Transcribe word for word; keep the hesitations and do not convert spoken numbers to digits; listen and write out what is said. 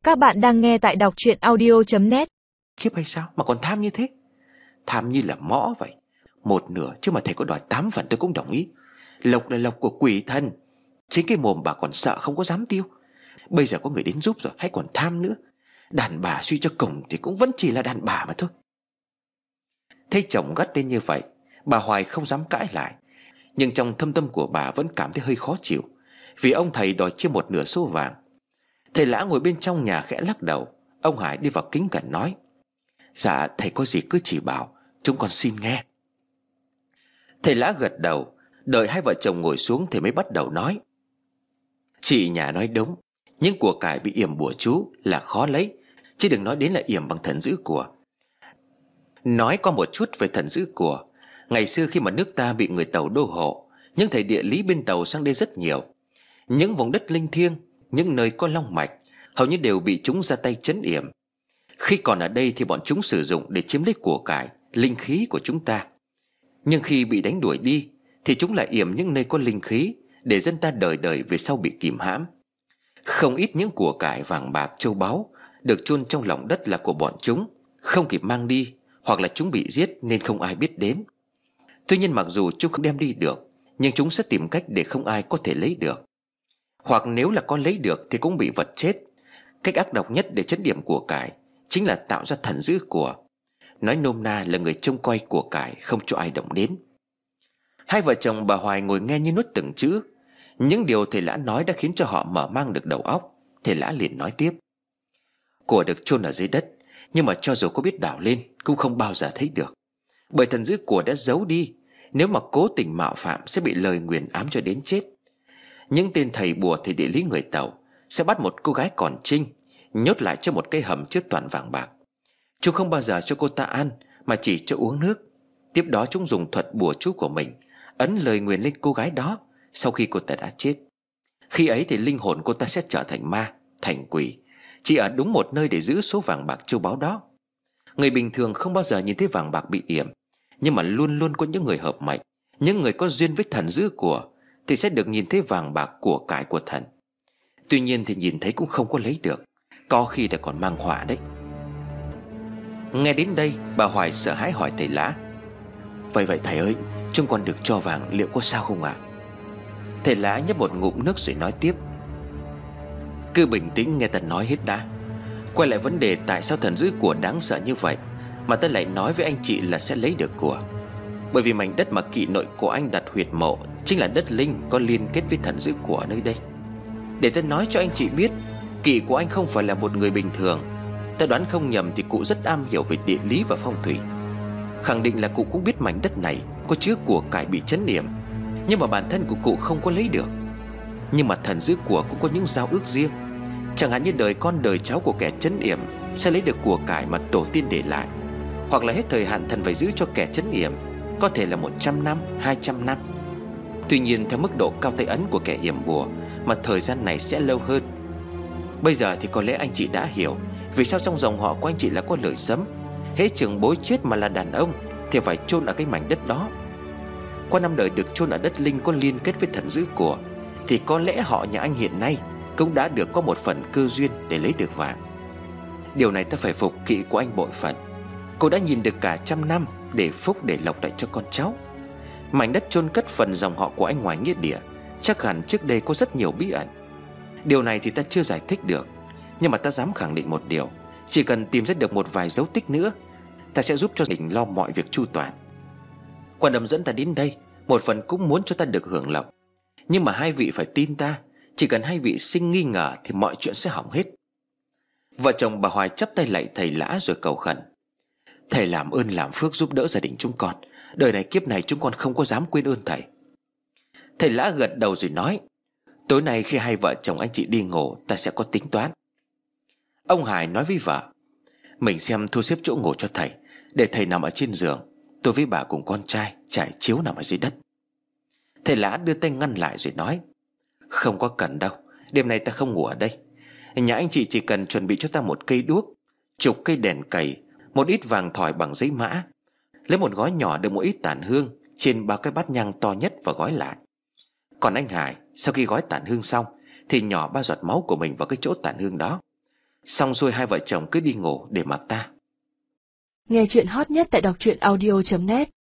Các bạn đang nghe tại đọc truyện audio chấm net. Khiếp hay sao mà còn tham như thế? Tham như là mõ vậy. Một nửa chứ mà thầy có đòi tám phần tôi cũng đồng ý. Lộc là lộc của quỷ thần. Chính cái mồm bà còn sợ không có dám tiêu. Bây giờ có người đến giúp rồi hay còn tham nữa. Đàn bà suy cho cùng thì cũng vẫn chỉ là đàn bà mà thôi. Thấy chồng gắt lên như vậy, bà Hoài không dám cãi lại. Nhưng trong thâm tâm của bà vẫn cảm thấy hơi khó chịu, vì ông thầy đòi chia một nửa số vàng. Thầy Lã ngồi bên trong nhà khẽ lắc đầu. Ông Hải đi vào kính cẩn nói: Dạ thầy có gì cứ chỉ bảo, chúng con xin nghe. Thầy Lã gật đầu. Đợi hai vợ chồng ngồi xuống thì mới bắt đầu nói: Chị nhà nói đúng. Những của cải bị yểm bùa chú là khó lấy, chứ đừng nói đến là yểm bằng thần giữ của. Nói có một chút về thần giữ của. Ngày xưa khi mà nước ta bị người Tàu đô hộ, những thầy địa lý bên Tàu sang đây rất nhiều. Những vùng đất linh thiêng, những nơi có long mạch, hầu như đều bị chúng ra tay trấn yểm. Khi còn ở đây thì bọn chúng sử dụng để chiếm lấy của cải, linh khí của chúng ta. Nhưng khi bị đánh đuổi đi thì chúng lại yểm những nơi có linh khí, để dân ta đời đời về sau bị kìm hãm. Không ít những của cải vàng bạc châu báu được chôn trong lòng đất là của bọn chúng, không kịp mang đi, hoặc là chúng bị giết nên không ai biết đến. Tuy nhiên mặc dù chúng không đem đi được, nhưng chúng sẽ tìm cách để không ai có thể lấy được. Hoặc nếu là có lấy được thì cũng bị vật chết. Cách ác độc nhất để trấn điểm của cải chính là tạo ra thần giữ của. Nói nôm na là người trông coi của cải, không cho ai động đến. Hai vợ chồng bà Hoài ngồi nghe như nuốt từng chữ. Những điều thầy Lã nói đã khiến cho họ mở mang được đầu óc. Thầy Lã liền nói tiếp: Của được chôn ở dưới đất, nhưng mà cho dù có biết đào lên cũng không bao giờ thấy được, bởi thần giữ của đã giấu đi. Nếu mà cố tình mạo phạm sẽ bị lời nguyền ám cho đến chết. Những tên thầy bùa thầy địa lý người Tàu sẽ bắt một cô gái còn trinh, nhốt lại trong một cây hầm chứa toàn vàng bạc. Chúng không bao giờ cho cô ta ăn, mà chỉ cho uống nước. Tiếp đó chúng dùng thuật bùa chú của mình ấn lời nguyền lên cô gái đó. Sau khi cô ta đã chết, khi ấy thì linh hồn cô ta sẽ trở thành ma, thành quỷ, chỉ ở đúng một nơi để giữ số vàng bạc châu báu đó. Người bình thường không bao giờ nhìn thấy vàng bạc bị yểm, nhưng mà luôn luôn có những người hợp mệnh, những người có duyên với thần giữ của, thì sẽ được nhìn thấy vàng bạc của cải của thần. Tuy nhiên thì nhìn thấy cũng không có lấy được, có khi đã còn mang họa đấy. Nghe đến đây, bà Hoài sợ hãi hỏi thầy Lã: Vậy vậy thầy ơi, chúng con được cho vàng liệu có sao không ạ? À? Thầy Lã nhấp một ngụm nước rồi nói tiếp: Cứ bình tĩnh nghe ta nói hết đã. Quay lại vấn đề tại sao thần giữ của đáng sợ như vậy mà ta lại nói với anh chị là sẽ lấy được của. Bởi vì mảnh đất mà kỵ nội của anh đặt huyệt mộ chính là đất linh có liên kết với thần giữ của nơi đây. Để ta nói cho anh chị biết, kỵ của anh không phải là một người bình thường. Ta đoán không nhầm thì cụ rất am hiểu về địa lý và phong thủy. Khẳng định là cụ cũng biết mảnh đất này có chứa của cải bị trấn yểm, nhưng mà bản thân của cụ không có lấy được. Nhưng mà thần giữ của cũng có những giao ước riêng. Chẳng hạn như đời con đời cháu của kẻ trấn yểm sẽ lấy được của cải mà tổ tiên để lại, hoặc là hết thời hạn thần phải giữ cho kẻ trấn yểm, có thể là một trăm năm, hai trăm năm. Tuy nhiên theo mức độ cao tay ấn của kẻ yểm bùa mà thời gian này sẽ lâu hơn. Bây giờ thì có lẽ anh chị đã hiểu vì sao trong dòng họ của anh chị là có lời sấm: hễ trưởng bối chết mà là đàn ông thì phải chôn ở cái mảnh đất đó. Qua năm đời được chôn ở đất linh có liên kết với thần giữ của, thì có lẽ họ nhà anh hiện nay cũng đã được có một phần cơ duyên để lấy được vàng. Điều này ta phải phục kỵ của anh bội phần. Cô đã nhìn được cả trăm năm để phúc để lộc lại cho con cháu. Mảnh đất chôn cất phần dòng họ của anh ngoài nghĩa địa chắc hẳn trước đây có rất nhiều bí ẩn. Điều này thì ta chưa giải thích được, nhưng mà ta dám khẳng định một điều: chỉ cần tìm ra được một vài dấu tích nữa, ta sẽ giúp cho mình lo mọi việc chu toàn. Quan âm dẫn ta đến đây một phần cũng muốn cho ta được hưởng lộc. Nhưng mà hai vị phải tin ta, chỉ cần hai vị sinh nghi ngờ thì mọi chuyện sẽ hỏng hết. Vợ chồng bà Hoài chắp tay lạy thầy Lã rồi cầu khẩn: Thầy làm ơn làm phước giúp đỡ gia đình chúng con. Đời này kiếp này chúng con không có dám quên ơn thầy. Thầy Lã gật đầu rồi nói: Tối nay khi hai vợ chồng anh chị đi ngủ, ta sẽ có tính toán. Ông Hải nói với vợ: Mình xem thu xếp chỗ ngủ cho thầy, để thầy nằm ở trên giường, tôi với bà cùng con trai trải chiếu nằm ở dưới đất. Thầy Lã đưa tay ngăn lại rồi nói: Không có cần đâu, đêm nay ta không ngủ ở đây. Nhà anh chị chỉ cần chuẩn bị cho ta một cây đuốc, chục cây đèn cầy, một ít vàng thỏi bằng giấy mã, lấy một gói nhỏ đựng một ít tàn hương trên ba cái bát nhang to nhất và gói lại. Còn anh Hải, sau khi gói tàn hương xong thì nhỏ ba giọt máu của mình vào cái chỗ tàn hương đó, Xong xuôi hai vợ chồng cứ đi ngủ để mặc ta. Nghe chuyện hot nhất tại đọc truyện audio chấm net.